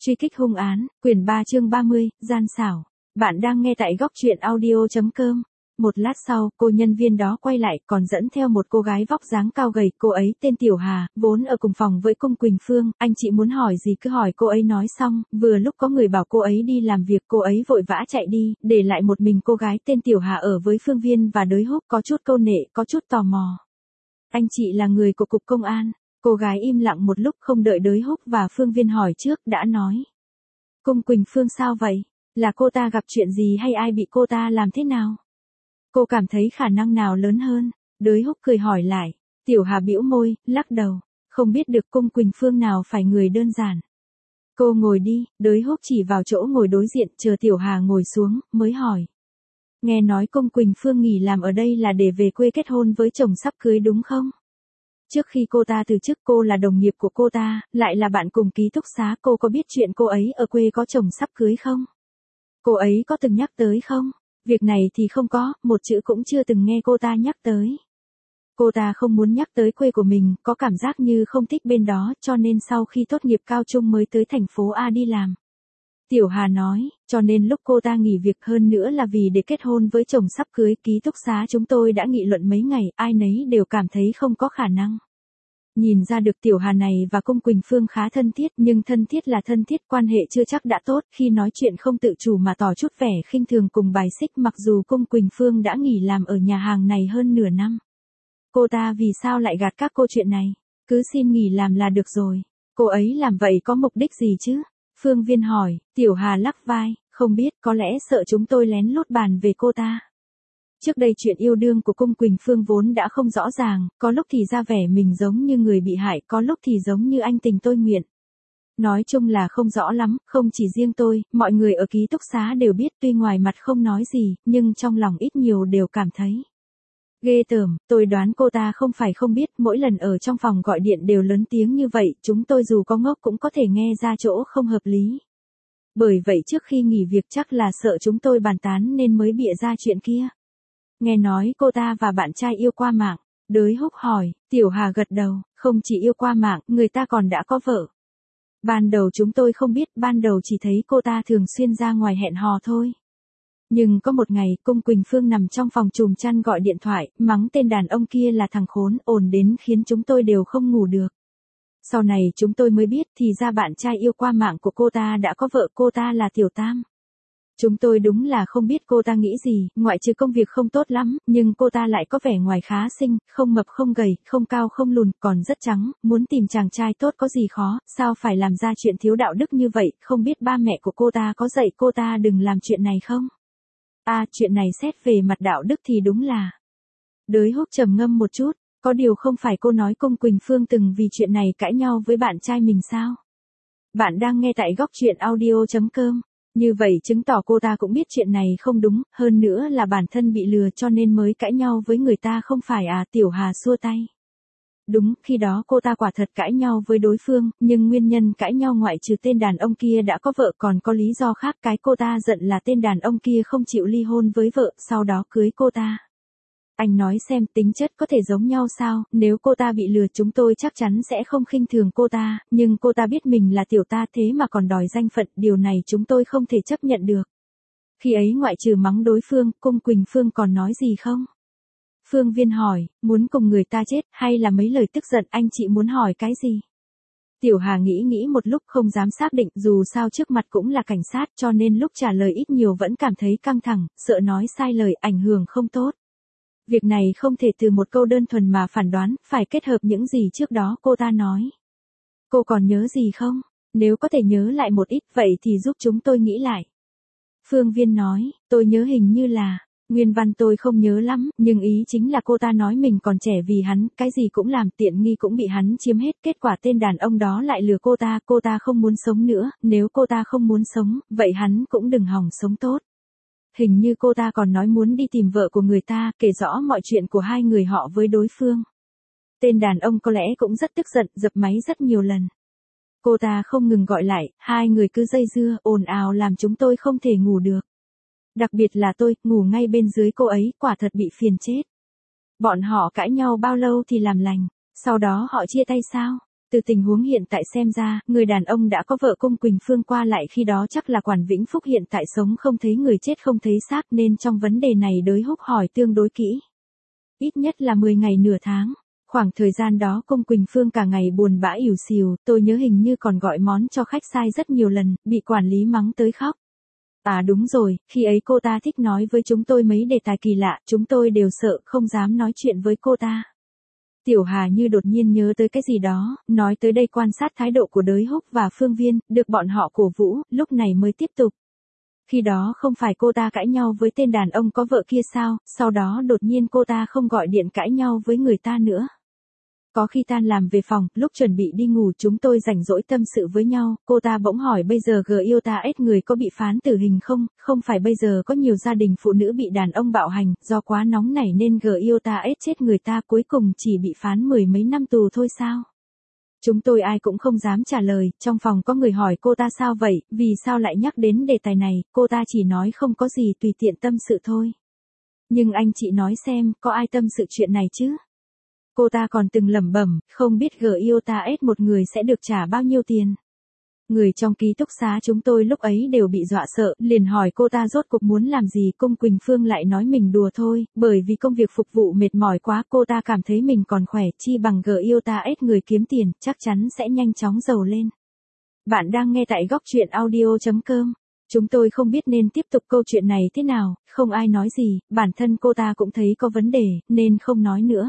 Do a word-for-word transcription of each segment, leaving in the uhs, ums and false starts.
Truy kích hung án, quyển ba chương ba mươi, gian xảo. Bạn đang nghe tại góc truyện audio.com. Một lát sau, cô nhân viên đó quay lại, còn dẫn theo một cô gái vóc dáng cao gầy, cô ấy tên Tiểu Hà, vốn ở cùng phòng với Cung Quỳnh Phương, anh chị muốn hỏi gì cứ hỏi cô ấy nói xong, vừa lúc có người bảo cô ấy đi làm việc, cô ấy vội vã chạy đi, để lại một mình cô gái tên Tiểu Hà ở với Phương Viên và Đới Húc, có chút câu nệ, có chút tò mò. Anh chị là người của cục công an. Cô gái im lặng một lúc không đợi Đới Húc và Phương Viên hỏi trước, đã nói. Cung Quỳnh Phương sao vậy? Là cô ta gặp chuyện gì hay ai bị cô ta làm thế nào? Cô cảm thấy khả năng nào lớn hơn? Đới Húc cười hỏi lại. Tiểu Hà bĩu môi, lắc đầu. Không biết được Cung Quỳnh Phương nào phải người đơn giản. Cô ngồi đi, Đới Húc chỉ vào chỗ ngồi đối diện, chờ Tiểu Hà ngồi xuống, mới hỏi. Nghe nói Cung Quỳnh Phương nghỉ làm ở đây là để về quê kết hôn với chồng sắp cưới đúng không? Trước khi cô ta từ chức cô là đồng nghiệp của cô ta, lại là bạn cùng ký túc xá, cô có biết chuyện cô ấy ở quê có chồng sắp cưới không? Cô ấy có từng nhắc tới không? Việc này thì không có, một chữ cũng chưa từng nghe cô ta nhắc tới. Cô ta không muốn nhắc tới quê của mình, có cảm giác như không thích bên đó, cho nên sau khi tốt nghiệp cao trung mới tới thành phố A đi làm. Tiểu Hà nói, cho nên lúc cô ta nghỉ việc hơn nữa là vì để kết hôn với chồng sắp cưới, ký túc xá chúng tôi đã nghị luận mấy ngày, ai nấy đều cảm thấy không có khả năng. Nhìn ra được Tiểu Hà này và Cung Quỳnh Phương khá thân thiết, nhưng thân thiết là thân thiết, quan hệ chưa chắc đã tốt, khi nói chuyện không tự chủ mà tỏ chút vẻ khinh thường cùng bài xích, mặc dù Cung Quỳnh Phương đã nghỉ làm ở nhà hàng này hơn nửa năm. Cô ta vì sao lại gạt các cô chuyện này? Cứ xin nghỉ làm là được rồi. Cô ấy làm vậy có mục đích gì chứ? Phương Viên hỏi. Tiểu Hà lắc vai, không biết, có lẽ sợ chúng tôi lén lút bàn về cô ta. Trước đây chuyện yêu đương của Cung Quỳnh Phương vốn đã không rõ ràng, có lúc thì ra vẻ mình giống như người bị hại, có lúc thì giống như anh tình tôi nguyện. Nói chung là không rõ lắm, không chỉ riêng tôi, mọi người ở ký túc xá đều biết, tuy ngoài mặt không nói gì, nhưng trong lòng ít nhiều đều cảm thấy ghê tởm. Tôi đoán cô ta không phải không biết, mỗi lần ở trong phòng gọi điện đều lớn tiếng như vậy, chúng tôi dù có ngốc cũng có thể nghe ra chỗ không hợp lý. Bởi vậy trước khi nghỉ việc chắc là sợ chúng tôi bàn tán nên mới bịa ra chuyện kia. Nghe nói cô ta và bạn trai yêu qua mạng. Đới Húc hỏi. Tiểu Hà gật đầu, không chỉ yêu qua mạng, người ta còn đã có vợ. Ban đầu chúng tôi không biết, ban đầu chỉ thấy cô ta thường xuyên ra ngoài hẹn hò thôi. Nhưng có một ngày, Cung Quỳnh Phương nằm trong phòng chùm chăn gọi điện thoại, mắng tên đàn ông kia là thằng khốn, ồn đến khiến chúng tôi đều không ngủ được. Sau này chúng tôi mới biết, thì ra bạn trai yêu qua mạng của cô ta đã có vợ, cô ta là Tiểu Tam. Chúng tôi đúng là không biết cô ta nghĩ gì, ngoại trừ công việc không tốt lắm, nhưng cô ta lại có vẻ ngoài khá xinh, không mập không gầy, không cao không lùn, còn rất trắng, muốn tìm chàng trai tốt có gì khó, sao phải làm ra chuyện thiếu đạo đức như vậy, không biết ba mẹ của cô ta có dạy cô ta đừng làm chuyện này không? À, chuyện này xét về mặt đạo đức thì đúng là. Đới Húc trầm ngâm một chút, có điều không phải cô nói Cung Quỳnh Phương từng vì chuyện này cãi nhau với bạn trai mình sao? Bạn đang nghe tại góc truyện audio.com. Như vậy chứng tỏ cô ta cũng biết chuyện này không đúng, hơn nữa là bản thân bị lừa cho nên mới cãi nhau với người ta không phải à? Tiểu Hà xua tay. Đúng, khi đó cô ta quả thật cãi nhau với đối phương, nhưng nguyên nhân cãi nhau ngoại trừ tên đàn ông kia đã có vợ còn có lý do khác, cái cô ta giận là tên đàn ông kia không chịu ly hôn với vợ, sau đó cưới cô ta. Anh nói xem tính chất có thể giống nhau sao, nếu cô ta bị lừa chúng tôi chắc chắn sẽ không khinh thường cô ta, nhưng cô ta biết mình là tiểu ta thế mà còn đòi danh phận, điều này chúng tôi không thể chấp nhận được. Khi ấy ngoại trừ mắng đối phương, Cung Quỳnh Phương còn nói gì không? Phương Viên hỏi, muốn cùng người ta chết, hay là mấy lời tức giận, anh chị muốn hỏi cái gì? Tiểu Hà nghĩ nghĩ một lúc không dám xác định, dù sao trước mặt cũng là cảnh sát cho nên lúc trả lời ít nhiều vẫn cảm thấy căng thẳng, sợ nói sai lời ảnh hưởng không tốt. Việc này không thể từ một câu đơn thuần mà phản đoán, phải kết hợp những gì trước đó cô ta nói. Cô còn nhớ gì không? Nếu có thể nhớ lại một ít, vậy thì giúp chúng tôi nghĩ lại. Phương Viên nói, tôi nhớ hình như là, nguyên văn tôi không nhớ lắm, nhưng ý chính là cô ta nói mình còn trẻ vì hắn, cái gì cũng làm, tiện nghi cũng bị hắn chiếm hết, kết quả tên đàn ông đó lại lừa cô ta, cô ta không muốn sống nữa, nếu cô ta không muốn sống, vậy hắn cũng đừng hòng sống tốt. Hình như cô ta còn nói muốn đi tìm vợ của người ta, kể rõ mọi chuyện của hai người họ với đối phương. Tên đàn ông có lẽ cũng rất tức giận, dập máy rất nhiều lần. Cô ta không ngừng gọi lại, hai người cứ dây dưa, ồn ào làm chúng tôi không thể ngủ được. Đặc biệt là tôi, ngủ ngay bên dưới cô ấy, quả thật bị phiền chết. Bọn họ cãi nhau bao lâu thì làm lành, sau đó họ chia tay sao? Từ tình huống hiện tại xem ra, người đàn ông đã có vợ Cung Quỳnh Phương qua lại khi đó chắc là Quản Vĩnh Phúc hiện tại sống không thấy người chết không thấy xác nên trong vấn đề này Đới Húc hỏi tương đối kỹ. Ít nhất là mười ngày nửa tháng. Khoảng thời gian đó Cung Quỳnh Phương cả ngày buồn bã ỉu xìu, tôi nhớ hình như còn gọi món cho khách sai rất nhiều lần, bị quản lý mắng tới khóc. À đúng rồi, khi ấy cô ta thích nói với chúng tôi mấy đề tài kỳ lạ, chúng tôi đều sợ không dám nói chuyện với cô ta. Tiểu Hà như đột nhiên nhớ tới cái gì đó, nói tới đây quan sát thái độ của Đới Húc và Phương Viên, được bọn họ cổ vũ, lúc này mới tiếp tục. Khi đó không phải cô ta cãi nhau với tên đàn ông có vợ kia sao, sau đó đột nhiên cô ta không gọi điện cãi nhau với người ta nữa. Có khi tan làm về phòng, lúc chuẩn bị đi ngủ chúng tôi rảnh rỗi tâm sự với nhau, cô ta bỗng hỏi bây giờ G I O T A S người có bị phán tử hình không, không phải bây giờ có nhiều gia đình phụ nữ bị đàn ông bạo hành, do quá nóng nảy nên G I O T A S chết người ta cuối cùng chỉ bị phán mười mấy năm tù thôi sao? Chúng tôi ai cũng không dám trả lời, trong phòng có người hỏi cô ta sao vậy, vì sao lại nhắc đến đề tài này, cô ta chỉ nói không có gì tùy tiện tâm sự thôi. Nhưng anh chị nói xem, có ai tâm sự chuyện này chứ? Cô ta còn từng lẩm bẩm, không biết G I O T A S một người sẽ được trả bao nhiêu tiền. Người trong ký túc xá chúng tôi lúc ấy đều bị dọa sợ, liền hỏi cô ta rốt cuộc muốn làm gì. Cung Quỳnh Phương lại nói mình đùa thôi, bởi vì công việc phục vụ mệt mỏi quá cô ta cảm thấy mình còn khỏe, chi bằng G I O T A S người kiếm tiền, chắc chắn sẽ nhanh chóng giàu lên. Bạn đang nghe tại góc truyện audio chấm com. Chúng tôi không biết nên tiếp tục câu chuyện này thế nào, không ai nói gì, bản thân cô ta cũng thấy có vấn đề, nên không nói nữa.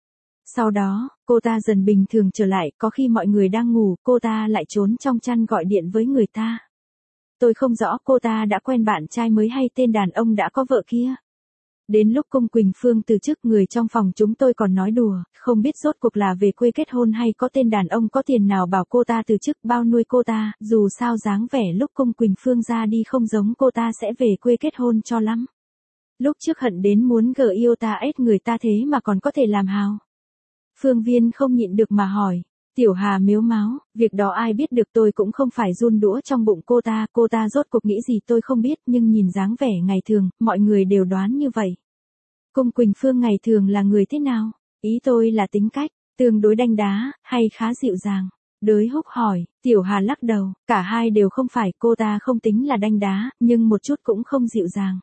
Sau đó, cô ta dần bình thường trở lại, có khi mọi người đang ngủ, cô ta lại trốn trong chăn gọi điện với người ta. Tôi không rõ cô ta đã quen bạn trai mới hay tên đàn ông đã có vợ kia. Đến lúc Cung Quỳnh Phương từ chức, người trong phòng chúng tôi còn nói đùa, không biết rốt cuộc là về quê kết hôn hay có tên đàn ông có tiền nào bảo cô ta từ chức bao nuôi cô ta, dù sao dáng vẻ lúc Cung Quỳnh Phương ra đi không giống cô ta sẽ về quê kết hôn cho lắm. Lúc trước hận đến muốn G I O T A S người ta thế mà còn có thể làm hào. Phương Viên không nhịn được mà hỏi. Tiểu Hà mếu máo, việc đó ai biết được, tôi cũng không phải run đũa trong bụng cô ta, cô ta rốt cuộc nghĩ gì tôi không biết, nhưng nhìn dáng vẻ ngày thường, mọi người đều đoán như vậy. Cung Quỳnh Phương ngày thường là người thế nào? Ý tôi là tính cách, tương đối đanh đá, hay khá dịu dàng? Đới Húc hỏi, Tiểu Hà lắc đầu, cả hai đều không phải, cô ta không tính là đanh đá, nhưng một chút cũng không dịu dàng.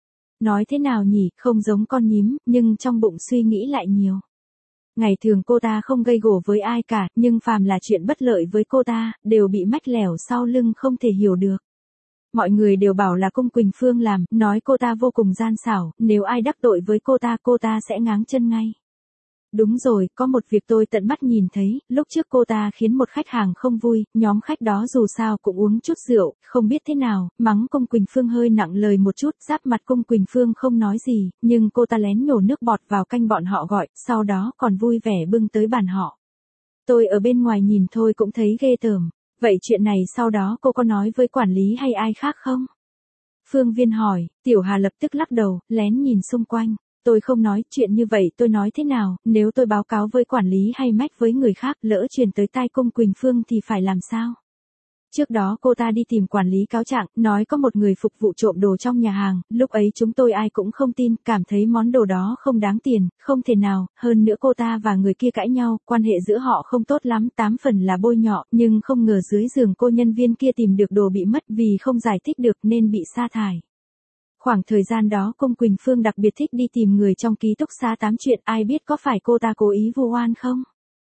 Nói thế nào nhỉ, không giống con nhím, nhưng trong bụng suy nghĩ lại nhiều. Ngày thường cô ta không gây gổ với ai cả, nhưng phàm là chuyện bất lợi với cô ta, đều bị mách lẻo sau lưng không thể hiểu được. Mọi người đều bảo là Cung Quỳnh Phương làm, nói cô ta vô cùng gian xảo, nếu ai đắc tội với cô ta cô ta sẽ ngáng chân ngay. Đúng rồi, có một việc tôi tận mắt nhìn thấy, lúc trước cô ta khiến một khách hàng không vui, nhóm khách đó dù sao cũng uống chút rượu, không biết thế nào, mắng Cung Quỳnh Phương hơi nặng lời một chút, giáp mặt Cung Quỳnh Phương không nói gì, nhưng cô ta lén nhổ nước bọt vào canh bọn họ gọi, sau đó còn vui vẻ bưng tới bàn họ. Tôi ở bên ngoài nhìn thôi cũng thấy ghê tởm, vậy chuyện này sau đó cô có nói với quản lý hay ai khác không? Phương Viên hỏi, Tiểu Hà lập tức lắc đầu, lén nhìn xung quanh. Tôi không nói, chuyện như vậy tôi nói thế nào, nếu tôi báo cáo với quản lý hay mách với người khác, lỡ truyền tới tai Cung Quỳnh Phương thì phải làm sao? Trước đó cô ta đi tìm quản lý cáo trạng, nói có một người phục vụ trộm đồ trong nhà hàng, lúc ấy chúng tôi ai cũng không tin, cảm thấy món đồ đó không đáng tiền, không thể nào, hơn nữa cô ta và người kia cãi nhau, quan hệ giữa họ không tốt lắm, tám phần là bôi nhọ, nhưng không ngờ dưới giường cô nhân viên kia tìm được đồ bị mất vì không giải thích được nên bị sa thải. Khoảng thời gian đó Cung Quỳnh Phương đặc biệt thích đi tìm người trong ký túc xá tám chuyện, ai biết có phải cô ta cố ý vu oan không?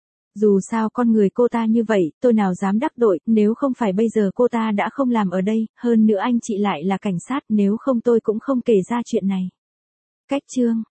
Dù sao con người cô ta như vậy, tôi nào dám đắc tội, nếu không phải bây giờ cô ta đã không làm ở đây, hơn nữa anh chị lại là cảnh sát, nếu không tôi cũng không kể ra chuyện này. Cách chương